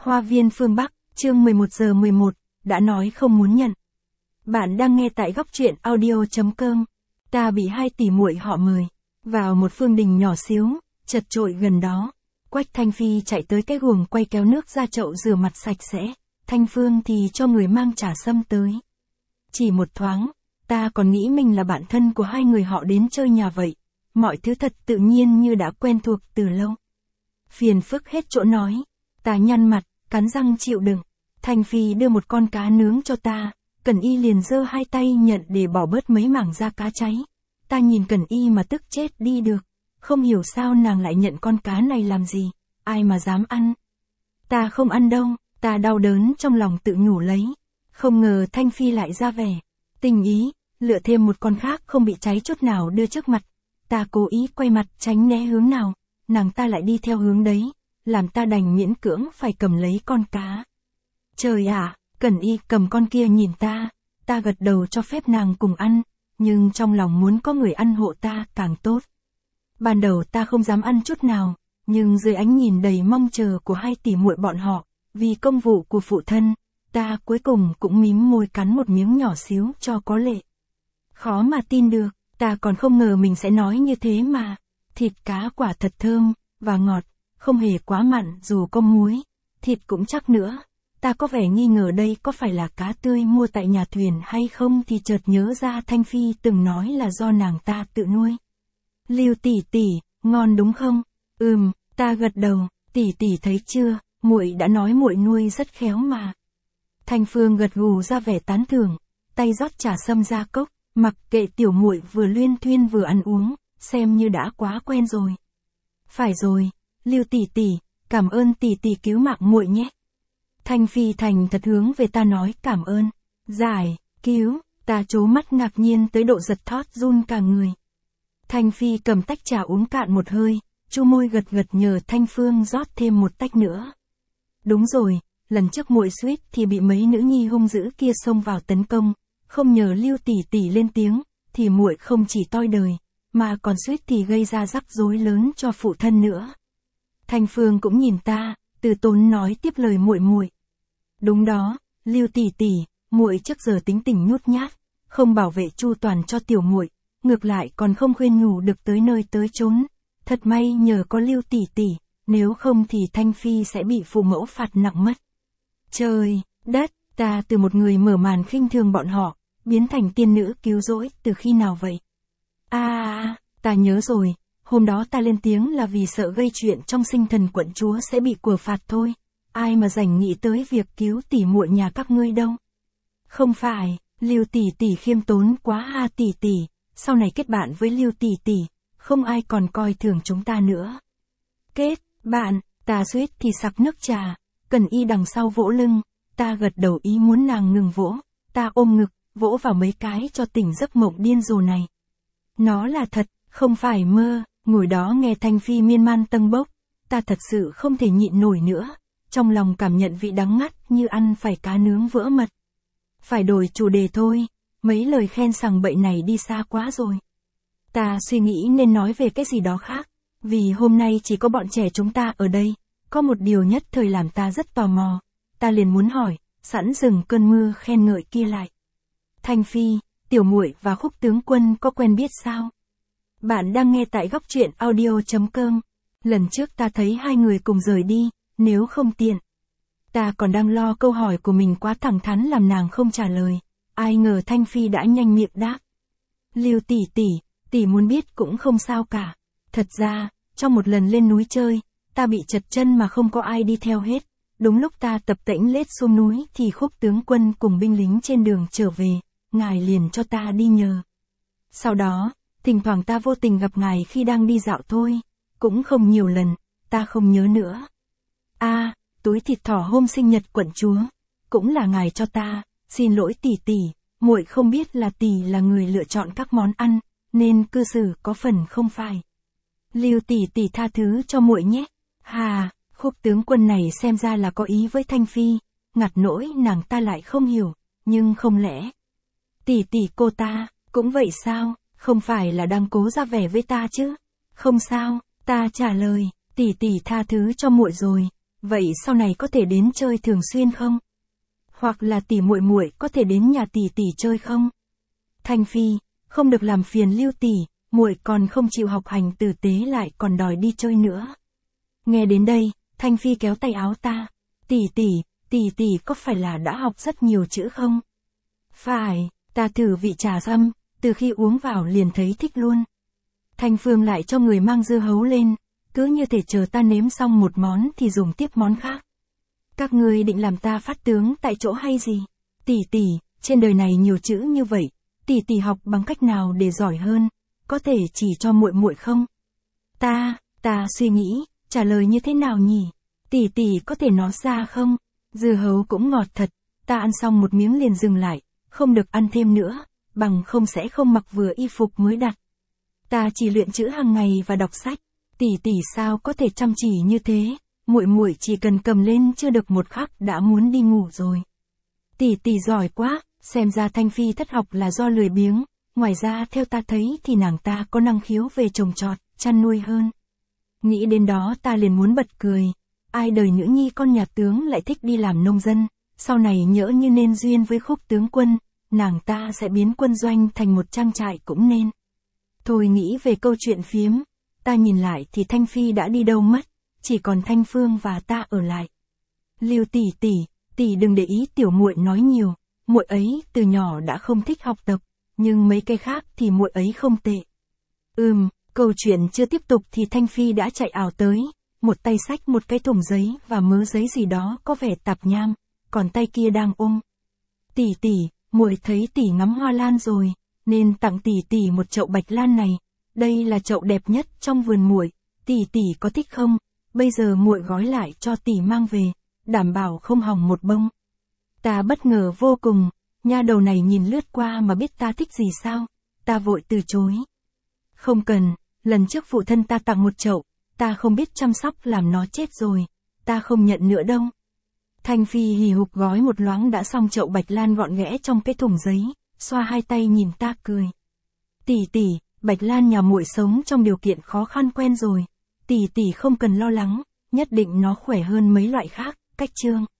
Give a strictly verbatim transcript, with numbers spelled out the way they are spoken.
Hoa viên phương Bắc, chương mười một giờ mười một, đã nói không muốn nhận. Bạn đang nghe tại góc truyện audio chấm com. Ta bị hai tỷ muội họ mời vào một phương đình nhỏ xíu, chật chội gần đó. Quách Thanh Phi chạy tới cái guồng quay kéo nước ra chậu rửa mặt sạch sẽ, Thanh Phương thì cho người mang trà sâm tới. Chỉ một thoáng, ta còn nghĩ mình là bạn thân của hai người họ đến chơi nhà vậy. Mọi thứ thật tự nhiên như đã quen thuộc từ lâu. Phiền phức hết chỗ nói. Ta nhăn mặt, cắn răng chịu đựng. Thanh Phi đưa một con cá nướng cho ta. Cẩn Y liền giơ hai tay nhận để bỏ bớt mấy mảng da cá cháy. Ta nhìn Cẩn Y mà tức chết đi được. Không hiểu sao nàng lại nhận con cá này làm gì. Ai mà dám ăn. Ta không ăn đâu. Ta đau đớn trong lòng tự nhủ lấy. Không ngờ Thanh Phi lại ra vẻ tình ý, lựa thêm một con khác không bị cháy chút nào đưa trước mặt. Ta cố ý quay mặt tránh né hướng nào, nàng ta lại đi theo hướng đấy, làm ta đành miễn cưỡng phải cầm lấy con cá. Trời ạ, Cẩn Y cầm con kia nhìn ta, ta gật đầu cho phép nàng cùng ăn, nhưng trong lòng muốn có người ăn hộ ta càng tốt. Ban đầu ta không dám ăn chút nào, nhưng dưới ánh nhìn đầy mong chờ của hai tỷ muội bọn họ, vì công vụ của phụ thân, ta cuối cùng cũng mím môi cắn một miếng nhỏ xíu cho có lệ. Khó mà tin được. Ta còn không ngờ mình sẽ nói như thế mà. Thịt cá quả thật thơm, và ngọt, không hề quá mặn dù có muối. Thịt cũng chắc nữa. Ta có vẻ nghi ngờ đây có phải là cá tươi mua tại nhà thuyền hay không thì chợt nhớ ra Thanh Phi từng nói là do nàng ta tự nuôi. Lưu tỷ tỷ, ngon đúng không? Ừm, ta gật đầu, tỷ tỷ thấy chưa, muội đã nói muội nuôi rất khéo mà. Thanh Phương gật gù ra vẻ tán thưởng, tay rót trà sâm ra cốc. Mặc kệ tiểu muội vừa luyên thuyên vừa ăn uống, xem như đã quá quen rồi. Phải rồi, Lưu tỷ tỷ, cảm ơn tỷ tỷ cứu mạng muội nhé. Thanh Phi thành thật hướng về ta nói cảm ơn. Giải, cứu, ta trố mắt ngạc nhiên tới độ giật thót run cả người. Thanh Phi cầm tách trà uống cạn một hơi, chu môi gật gật nhờ Thanh Phương rót thêm một tách nữa. Đúng rồi, lần trước muội suýt thì bị mấy nữ nhi hung dữ kia xông vào tấn công. Không nhờ Lưu tỷ tỷ lên tiếng, thì muội không chỉ toi đời, mà còn suýt thì gây ra rắc rối lớn cho phụ thân nữa. Thanh Phương cũng nhìn ta, từ tốn nói tiếp lời muội muội. Đúng đó, Lưu tỷ tỷ, muội trước giờ tính tình nhút nhát, không bảo vệ chu toàn cho tiểu muội, ngược lại còn không khuyên nhủ được tới nơi tới chốn. Thật may nhờ có Lưu tỷ tỷ, nếu không thì Thanh Phi sẽ bị phụ mẫu phạt nặng mất. Trời, đất, ta từ một người mở màn khinh thường bọn họ, biến thành tiên nữ cứu rỗi từ khi nào vậy? À, à, ta nhớ rồi, hôm đó ta lên tiếng là vì sợ gây chuyện trong sinh thần quận chúa sẽ bị quở phạt thôi. Ai mà rảnh nghĩ tới việc cứu tỷ muội nhà các ngươi đâu. Không phải, Lưu tỷ tỷ khiêm tốn quá ha tỷ tỷ, sau này kết bạn với Lưu tỷ tỷ, không ai còn coi thường chúng ta nữa. Kết bạn, ta suýt thì sặc nước trà, Cẩn Y đằng sau vỗ lưng, ta gật đầu ý muốn nàng ngừng vỗ, ta ôm ngực, vỗ vào mấy cái cho tỉnh giấc mộng điên rồ này. Nó là thật, không phải mơ, ngồi đó nghe Thanh Phi miên man tâng bốc, ta thật sự không thể nhịn nổi nữa, trong lòng cảm nhận vị đắng ngắt như ăn phải cá nướng vỡ mật. Phải đổi chủ đề thôi, mấy lời khen sằng bậy này đi xa quá rồi. Ta suy nghĩ nên nói về cái gì đó khác, vì hôm nay chỉ có bọn trẻ chúng ta ở đây, có một điều nhất thời làm ta rất tò mò, ta liền muốn hỏi, sẵn dừng cơn mưa khen ngợi kia lại. Thanh Phi, tiểu muội và Khúc tướng quân có quen biết sao? Bạn đang nghe tại góc truyện audio chấm com. Lần trước ta thấy hai người cùng rời đi, nếu không tiện. Ta còn đang lo câu hỏi của mình quá thẳng thắn làm nàng không trả lời. Ai ngờ Thanh Phi đã nhanh miệng đáp. Lưu tỷ tỷ, tỷ muốn biết cũng không sao cả. Thật ra, trong một lần lên núi chơi, ta bị trật chân mà không có ai đi theo hết. Đúng lúc ta tập tễnh lết xuống núi thì Khúc tướng quân cùng binh lính trên đường trở về. Ngài liền cho ta đi nhờ. Sau đó, thỉnh thoảng ta vô tình gặp ngài khi đang đi dạo thôi, cũng không nhiều lần, ta không nhớ nữa. À, túi thịt thỏ hôm sinh nhật quận chúa, cũng là ngài cho ta, xin lỗi tỷ tỷ, muội không biết là tỷ là người lựa chọn các món ăn, nên cư xử có phần không phải. Lưu tỷ tỷ tha thứ cho muội nhé. Hà, Khúc tướng quân này xem ra là có ý với Thanh Phi, ngặt nỗi nàng ta lại không hiểu, nhưng không lẽ tỷ tỷ cô ta, cũng vậy sao, không phải là đang cố ra vẻ với ta chứ? Không sao, ta trả lời, tỷ tỷ tha thứ cho muội rồi, vậy sau này có thể đến chơi thường xuyên không? Hoặc là tỷ muội muội có thể đến nhà tỷ tỷ chơi không? Thanh Phi, không được làm phiền Lưu tỷ, muội còn không chịu học hành tử tế lại còn đòi đi chơi nữa. Nghe đến đây, Thanh Phi kéo tay áo ta. Tỷ tỷ, tỷ tỷ có phải là đã học rất nhiều chữ không? Phải, ta thử vị trà sâm, từ khi uống vào liền thấy thích luôn. Thanh Phương lại cho người mang dưa hấu lên, cứ như thể chờ ta nếm xong một món thì dùng tiếp món khác. Các ngươi định làm ta phát tướng tại chỗ hay gì? Tỷ tỷ, trên đời này nhiều chữ như vậy, tỷ tỷ học bằng cách nào để giỏi hơn, có thể chỉ cho muội muội không? Ta, ta suy nghĩ, trả lời như thế nào nhỉ? Tỷ tỷ có thể nói ra không? Dưa hấu cũng ngọt thật, ta ăn xong một miếng liền dừng lại, không được ăn thêm nữa, bằng không sẽ không mặc vừa y phục mới đặt. Ta chỉ luyện chữ hàng ngày và đọc sách, tỷ tỷ sao có thể chăm chỉ như thế, muội muội chỉ cần cầm lên chưa được một khắc đã muốn đi ngủ rồi. Tỷ tỷ giỏi quá, xem ra Thanh Phi thất học là do lười biếng, ngoài ra theo ta thấy thì nàng ta có năng khiếu về trồng trọt, chăn nuôi hơn. Nghĩ đến đó ta liền muốn bật cười, ai đời nữ nhi con nhà tướng lại thích đi làm nông dân, sau này nhỡ như nên duyên với Khúc tướng quân, nàng ta sẽ biến quân doanh thành một trang trại cũng nên. Thôi nghĩ về câu chuyện phiếm, ta nhìn lại thì Thanh Phi đã đi đâu mất, chỉ còn Thanh Phương và ta ở lại. Lưu tỷ tỷ, tỷ đừng để ý tiểu muội nói nhiều, muội ấy từ nhỏ đã không thích học tập, nhưng mấy cái khác thì muội ấy không tệ. Ừm, câu chuyện chưa tiếp tục thì Thanh Phi đã chạy ảo tới, một tay xách một cái thùng giấy và mớ giấy gì đó có vẻ tạp nham, còn tay kia đang ôm. Tỷ tỷ, muội thấy tỷ ngắm hoa lan rồi, nên tặng tỷ tỷ một chậu bạch lan này, đây là chậu đẹp nhất trong vườn muội, tỷ tỷ có thích không? Bây giờ muội gói lại cho tỷ mang về, đảm bảo không hỏng một bông. Ta bất ngờ vô cùng, nha đầu này nhìn lướt qua mà biết ta thích gì sao? Ta vội từ chối. Không cần, lần trước phụ thân ta tặng một chậu, ta không biết chăm sóc làm nó chết rồi, ta không nhận nữa đâu. Thanh Phi hì hục gói một loáng đã xong chậu bạch lan gọn ghẽ trong cái thùng giấy, xoa hai tay nhìn ta cười. Tỷ tỷ, bạch lan nhà muội sống trong điều kiện khó khăn quen rồi, tỷ tỷ không cần lo lắng, nhất định nó khỏe hơn mấy loại khác, cách chương.